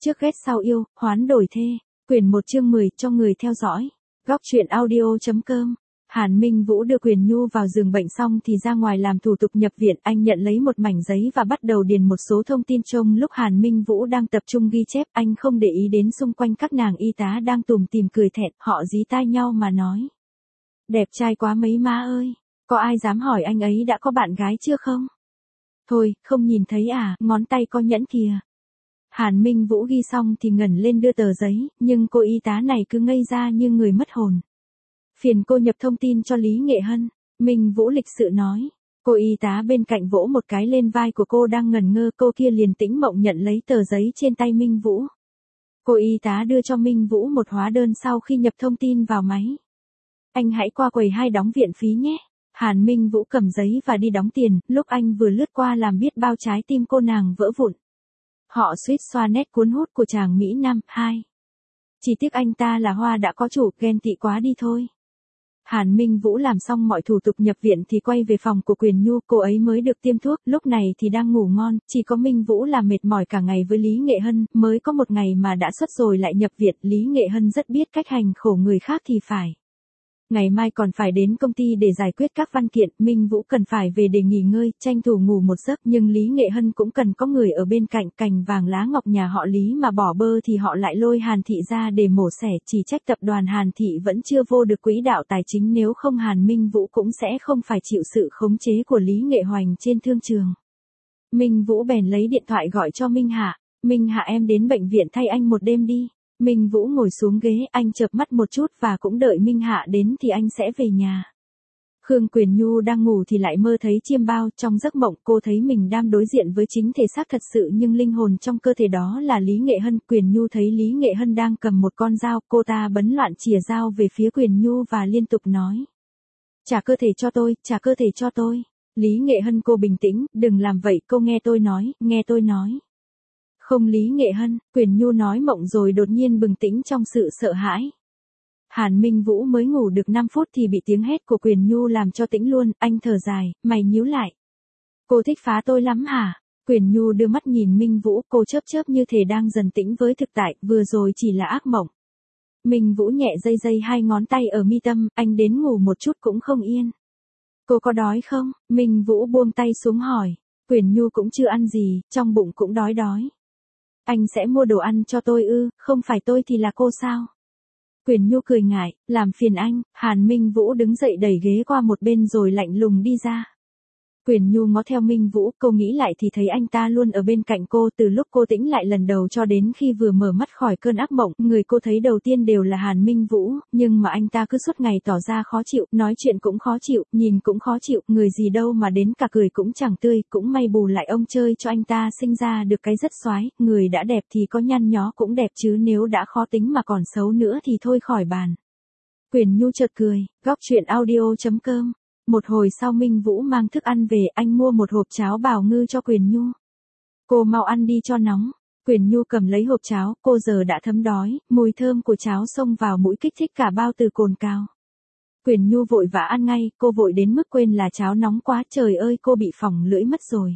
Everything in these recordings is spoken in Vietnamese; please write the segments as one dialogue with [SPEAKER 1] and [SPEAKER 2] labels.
[SPEAKER 1] Trước ghét sau yêu, hoán đổi thê. Quyển 1 chương 10 cho người theo dõi. Góc truyện audio.com. Hàn Minh Vũ đưa Quyền Nhu vào giường bệnh xong thì ra ngoài làm thủ tục nhập viện. Anh nhận lấy một mảnh giấy và bắt đầu điền một số thông tin. Trong lúc Hàn Minh Vũ đang tập trung ghi chép, anh không để ý đến xung quanh các nàng y tá đang tủm tỉm cười thẹn. Họ dí tai nhau mà nói: đẹp trai quá mấy má ơi. Có ai dám hỏi anh ấy đã có bạn gái chưa không? Thôi, không nhìn thấy à, ngón tay có nhẫn kìa. Hàn Minh Vũ ghi xong thì ngẩng lên đưa tờ giấy, nhưng cô y tá này cứ ngây ra như người mất hồn. Phiền cô nhập thông tin cho Lý Nghệ Hân. Minh Vũ lịch sự nói. Cô y tá bên cạnh vỗ một cái lên vai của cô đang ngẩn ngơ, cô kia liền tĩnh mộng nhận lấy tờ giấy trên tay Minh Vũ. Cô y tá đưa cho Minh Vũ một hóa đơn sau khi nhập thông tin vào máy. Anh hãy qua quầy 2 đóng viện phí nhé. Hàn Minh Vũ cầm giấy và đi đóng tiền, lúc anh vừa lướt qua làm biết bao trái tim cô nàng vỡ vụn. Họ suýt xoa nét cuốn hút của chàng Mỹ Nam. 2. Chỉ tiếc anh ta là hoa đã có chủ, ghen tị quá đi thôi. Hàn Minh Vũ làm xong mọi thủ tục nhập viện thì quay về phòng của Quyền Nhu, cô ấy mới được tiêm thuốc, lúc này thì đang ngủ ngon, chỉ có Minh Vũ là mệt mỏi cả ngày với Lý Nghệ Hân, mới có một ngày mà đã xuất rồi lại nhập viện. Lý Nghệ Hân rất biết cách hành khổ người khác thì phải. Ngày mai còn phải đến công ty để giải quyết các văn kiện, Minh Vũ cần phải về để nghỉ ngơi, tranh thủ ngủ một giấc, nhưng Lý Nghệ Hân cũng cần có người ở bên cạnh. Cành vàng lá ngọc nhà họ Lý mà bỏ bơ thì họ lại lôi Hàn Thị ra để mổ xẻ, chỉ trách tập đoàn Hàn Thị vẫn chưa vô được quỹ đạo tài chính, nếu không Hàn Minh Vũ cũng sẽ không phải chịu sự khống chế của Lý Nghệ Hoành trên thương trường. Minh Vũ bèn lấy điện thoại gọi cho Minh Hạ. Minh Hạ, em đến bệnh viện thay anh một đêm đi. Minh Vũ ngồi xuống ghế, anh chợp mắt một chút và cũng đợi Minh Hạ đến thì anh sẽ về nhà. Khương Quyền Nhu đang ngủ thì lại mơ thấy chiêm bao, trong giấc mộng cô thấy mình đang đối diện với chính thể xác thật sự nhưng linh hồn trong cơ thể đó là Lý Nghệ Hân. Quyền Nhu thấy Lý Nghệ Hân đang cầm một con dao, cô ta bấn loạn chìa dao về phía Quyền Nhu và liên tục nói: trả cơ thể cho tôi, trả cơ thể cho tôi. Lý Nghệ Hân, cô bình tĩnh, đừng làm vậy, cô nghe tôi nói, nghe tôi nói. Không Lý Nghệ Hân, Quyền Nhu nói mộng rồi đột nhiên bừng tỉnh trong sự sợ hãi. Hàn Minh Vũ mới ngủ được 5 phút thì bị tiếng hét của Quyền Nhu làm cho tỉnh luôn, anh thở dài, mày nhíu lại. Cô thích phá tôi lắm hả? Quyền Nhu đưa mắt nhìn Minh Vũ, cô chớp chớp như thể đang dần tĩnh với thực tại, vừa rồi chỉ là ác mộng. Minh Vũ nhẹ dây 2 ngón tay ở mi tâm, anh đến ngủ một chút cũng không yên. Cô có đói không? Minh Vũ buông tay xuống hỏi. Quyền Nhu cũng chưa ăn gì, trong bụng cũng đói. Anh sẽ mua đồ ăn cho tôi ư, không phải tôi thì là cô sao? Quyền Nhu cười ngại, làm phiền anh. Hàn Minh Vũ đứng dậy đẩy ghế qua một bên rồi lạnh lùng đi ra. Quyền Nhu ngó theo Minh Vũ, cô nghĩ lại thì thấy anh ta luôn ở bên cạnh cô từ lúc cô tỉnh lại lần đầu cho đến khi vừa mở mắt khỏi cơn ác mộng. Người cô thấy đầu tiên đều là Hàn Minh Vũ, nhưng mà anh ta cứ suốt ngày tỏ ra khó chịu, nói chuyện cũng khó chịu, nhìn cũng khó chịu, người gì đâu mà đến cả cười cũng chẳng tươi. Cũng may bù lại ông chơi cho anh ta sinh ra được cái rất xoái, người đã đẹp thì có nhăn nhó cũng đẹp chứ nếu đã khó tính mà còn xấu nữa thì thôi khỏi bàn. Quyền Nhu chợt cười. Góc truyện audio.com. Một hồi sau Minh Vũ mang thức ăn về, anh mua một hộp cháo bào ngư cho Quyền Nhu. Cô mau ăn đi cho nóng. Quyền Nhu cầm lấy hộp cháo, cô giờ đã thấm đói, mùi thơm của cháo xông vào mũi kích thích cả bao tử cồn cào. Quyền Nhu vội vã ăn ngay, cô vội đến mức quên là cháo nóng quá, trời ơi cô bị phỏng lưỡi mất rồi.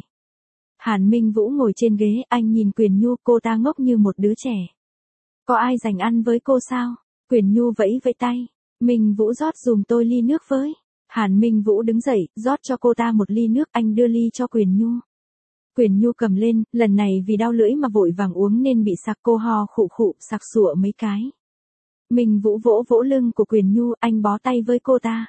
[SPEAKER 1] Hàn Minh Vũ ngồi trên ghế, anh nhìn Quyền Nhu, cô ta ngốc như một đứa trẻ. Có ai dành ăn với cô sao? Quyền Nhu vẫy vẫy tay. Minh Vũ rót dùm tôi ly nước với. Hàn Minh Vũ đứng dậy, rót cho cô ta một ly nước, anh đưa ly cho Quyền Nhu. Quyền Nhu cầm lên, lần này vì đau lưỡi mà vội vàng uống nên bị sặc, cô ho khụ khụ, sặc sụa mấy cái. Minh Vũ vỗ vỗ lưng của Quyền Nhu, anh bó tay với cô ta.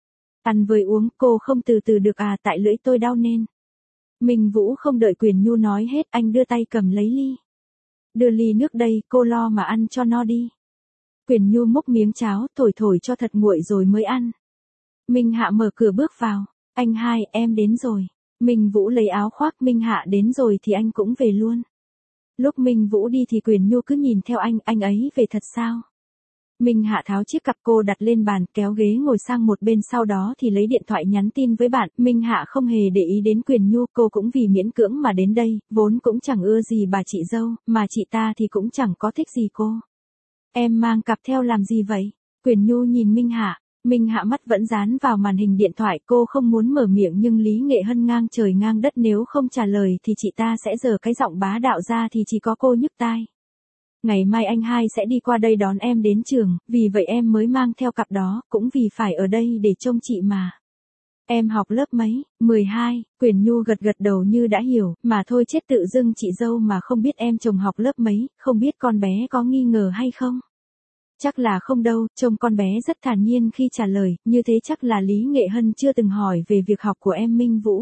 [SPEAKER 1] Ăn với uống, cô không từ từ được à, tại lưỡi tôi đau nên. Minh Vũ không đợi Quyền Nhu nói hết, anh đưa tay cầm lấy ly. Đưa ly nước đây, cô lo mà ăn cho no đi. Quyền Nhu múc miếng cháo, thổi cho thật nguội rồi mới ăn. Minh Hạ mở cửa bước vào. Anh hai, em đến rồi. Minh Vũ lấy áo khoác, Minh Hạ đến rồi thì anh cũng về luôn. Lúc Minh Vũ đi thì Quyền Nhu cứ nhìn theo anh ấy về thật sao? Minh Hạ tháo chiếc cặp cô đặt lên bàn, kéo ghế ngồi sang một bên, sau đó thì lấy điện thoại nhắn tin với bạn. Minh Hạ không hề để ý đến Quyền Nhu, cô cũng vì miễn cưỡng mà đến đây, vốn cũng chẳng ưa gì bà chị dâu, mà chị ta thì cũng chẳng có thích gì cô. Em mang cặp theo làm gì vậy? Quyền Nhu nhìn Minh Hạ. Minh Hạ mắt vẫn dán vào màn hình điện thoại, cô không muốn mở miệng nhưng Lý Nghệ Hân ngang trời ngang đất, nếu không trả lời thì chị ta sẽ giở cái giọng bá đạo ra thì chỉ có cô nhức tai. ngày mai anh hai sẽ đi qua đây đón em đến trường, vì vậy em mới mang theo cặp đó, cũng vì phải ở đây để trông chị mà. Em học lớp mấy? 12, Quyền Nhu gật gật đầu như đã hiểu, mà thôi chết tự dưng chị dâu mà không biết em chồng học lớp mấy, không biết con bé có nghi ngờ hay không? Chắc là không đâu, trông con bé rất thản nhiên khi trả lời, như thế chắc là Lý Nghệ Hân chưa từng hỏi về việc học của em Minh Vũ.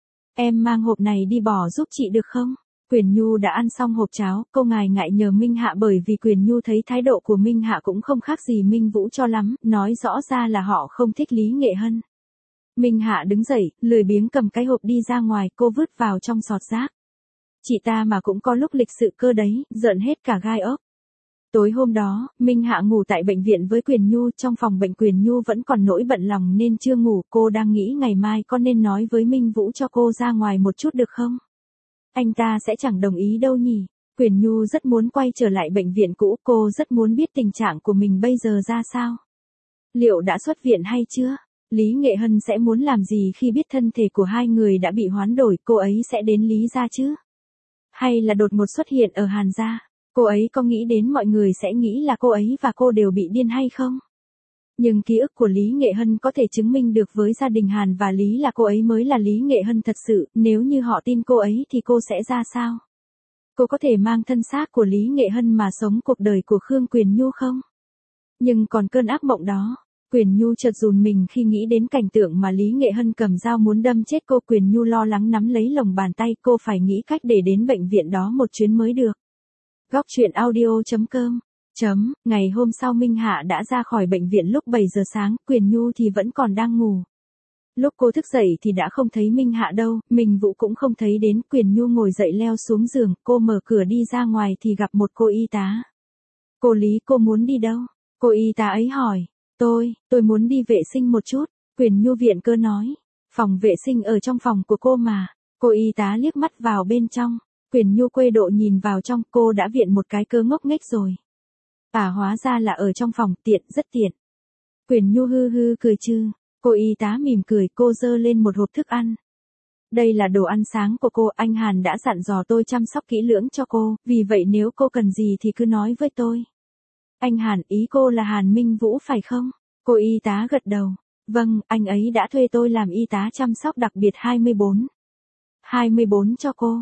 [SPEAKER 1] Em mang hộp này đi bỏ giúp chị được không? Quyền Nhu đã ăn xong hộp cháo, cô ngại nhờ Minh Hạ bởi vì Quyền Nhu thấy thái độ của Minh Hạ cũng không khác gì Minh Vũ cho lắm, nói rõ ra là họ không thích Lý Nghệ Hân. Minh Hạ đứng dậy, lười biếng cầm cái hộp đi ra ngoài, cô vứt vào trong sọt rác. Chị ta mà cũng có lúc lịch sự cơ đấy, giận hết cả gai ốc. Tối hôm đó, Minh Hạ ngủ tại bệnh viện với Quyền Nhu, trong phòng bệnh Quyền Nhu vẫn còn nỗi bận lòng nên chưa ngủ, cô đang nghĩ ngày mai có nên nói với Minh Vũ cho cô ra ngoài một chút được không? Anh ta sẽ chẳng đồng ý đâu nhỉ. Quyền Nhu rất muốn quay trở lại bệnh viện cũ, cô rất muốn biết tình trạng của mình bây giờ ra sao. Liệu đã xuất viện hay chưa? Lý Nghệ Hân sẽ muốn làm gì khi biết thân thể của hai người đã bị hoán đổi, cô ấy sẽ đến Lý gia chứ? Hay là đột ngột xuất hiện ở Hàn gia? Cô ấy có nghĩ đến mọi người sẽ nghĩ là cô ấy và cô đều bị điên hay không? Nhưng ký ức của Lý Nghệ Hân có thể chứng minh được với gia đình Hàn và Lý là cô ấy mới là Lý Nghệ Hân thật sự, nếu như họ tin cô ấy thì cô sẽ ra sao? Cô có thể mang thân xác của Lý Nghệ Hân mà sống cuộc đời của Khương Quyền Nhu không? Nhưng còn cơn ác mộng đó, Quyền Nhu chợt run mình khi nghĩ đến cảnh tượng mà Lý Nghệ Hân cầm dao muốn đâm chết cô. Quyền Nhu lo lắng nắm lấy lồng bàn tay, cô phải nghĩ cách để đến bệnh viện đó một chuyến mới được. Góc truyện audio.com. Ngày hôm sau Minh Hạ đã ra khỏi bệnh viện lúc 7 giờ sáng, Quyền Nhu thì vẫn còn đang ngủ. Lúc cô thức dậy thì đã không thấy Minh Hạ đâu, Minh Vũ cũng không thấy đến. Quyền Nhu ngồi dậy leo xuống giường, cô mở cửa đi ra ngoài thì gặp một cô y tá. Cô Lý, cô muốn đi đâu? Cô y tá ấy hỏi. Tôi muốn đi vệ sinh một chút, Quyền Nhu viện cớ nói. Phòng vệ sinh ở trong phòng của cô mà. Cô y tá liếc mắt vào bên trong. Quyền Nhu quay độ nhìn vào trong, cô đã viện một cái cớ ngốc nghếch rồi. Hóa ra là ở trong phòng, tiện, rất tiện. Quyền Nhu hư hư cười chứ. Cô y tá mỉm cười, cô giơ lên một hộp thức ăn. Đây là đồ ăn sáng của cô, anh Hàn đã dặn dò tôi chăm sóc kỹ lưỡng cho cô, vì vậy nếu cô cần gì thì cứ nói với tôi. Anh Hàn, ý cô là Hàn Minh Vũ phải không? Cô y tá gật đầu. Vâng, anh ấy đã thuê tôi làm y tá chăm sóc đặc biệt 24. 24 cho cô.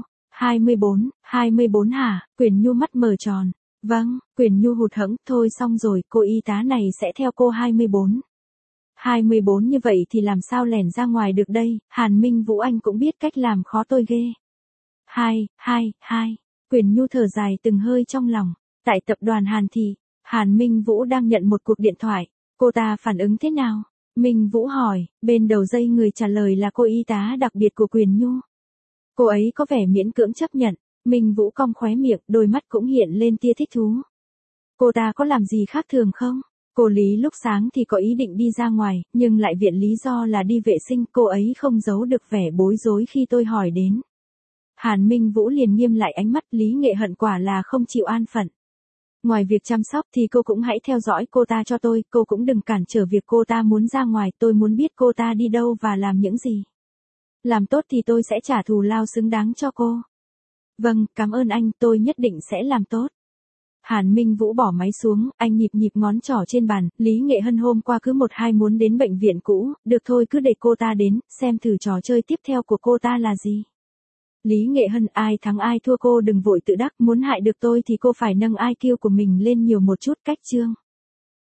[SPEAKER 1] 24 hả? Quyền Nhu mắt mở tròn. Vâng, Quyền Nhu hụt hẫng, thôi xong rồi, cô y tá này sẽ theo cô 24. 24 như vậy thì làm sao lẻn ra ngoài được đây, Hàn Minh Vũ anh cũng biết cách làm khó tôi ghê. 2. Quyền Nhu thở dài từng hơi trong lòng. Tại tập đoàn Hàn thì, Hàn Minh Vũ đang nhận một cuộc điện thoại. Cô ta phản ứng thế nào? Minh Vũ hỏi, bên đầu dây người trả lời là cô y tá đặc biệt của Quyền Nhu. Cô ấy có vẻ miễn cưỡng chấp nhận. Minh Vũ cong khóe miệng, đôi mắt cũng hiện lên tia thích thú. Cô ta có làm gì khác thường không? Cô Lý lúc sáng thì có ý định đi ra ngoài, nhưng lại viện lý do là đi vệ sinh, cô ấy không giấu được vẻ bối rối khi tôi hỏi đến. Hàn Minh Vũ liền nghiêm lại ánh mắt, Lý Nghệ Hân quả là không chịu an phận. Ngoài việc chăm sóc thì cô cũng hãy theo dõi cô ta cho tôi, cô cũng đừng cản trở việc cô ta muốn ra ngoài, tôi muốn biết cô ta đi đâu và làm những gì. Làm tốt thì tôi sẽ trả thù lao xứng đáng cho cô. Vâng, cảm ơn anh, tôi nhất định sẽ làm tốt. Hàn Minh Vũ bỏ máy xuống, anh nhịp ngón trỏ trên bàn, Lý Nghệ Hân hôm qua cứ 1-2 muốn đến bệnh viện cũ, được thôi cứ để cô ta đến, xem thử trò chơi tiếp theo của cô ta là gì. Lý Nghệ Hân, ai thắng ai thua cô đừng vội tự đắc, muốn hại được tôi thì cô phải nâng IQ của mình lên nhiều một chút, cách chương.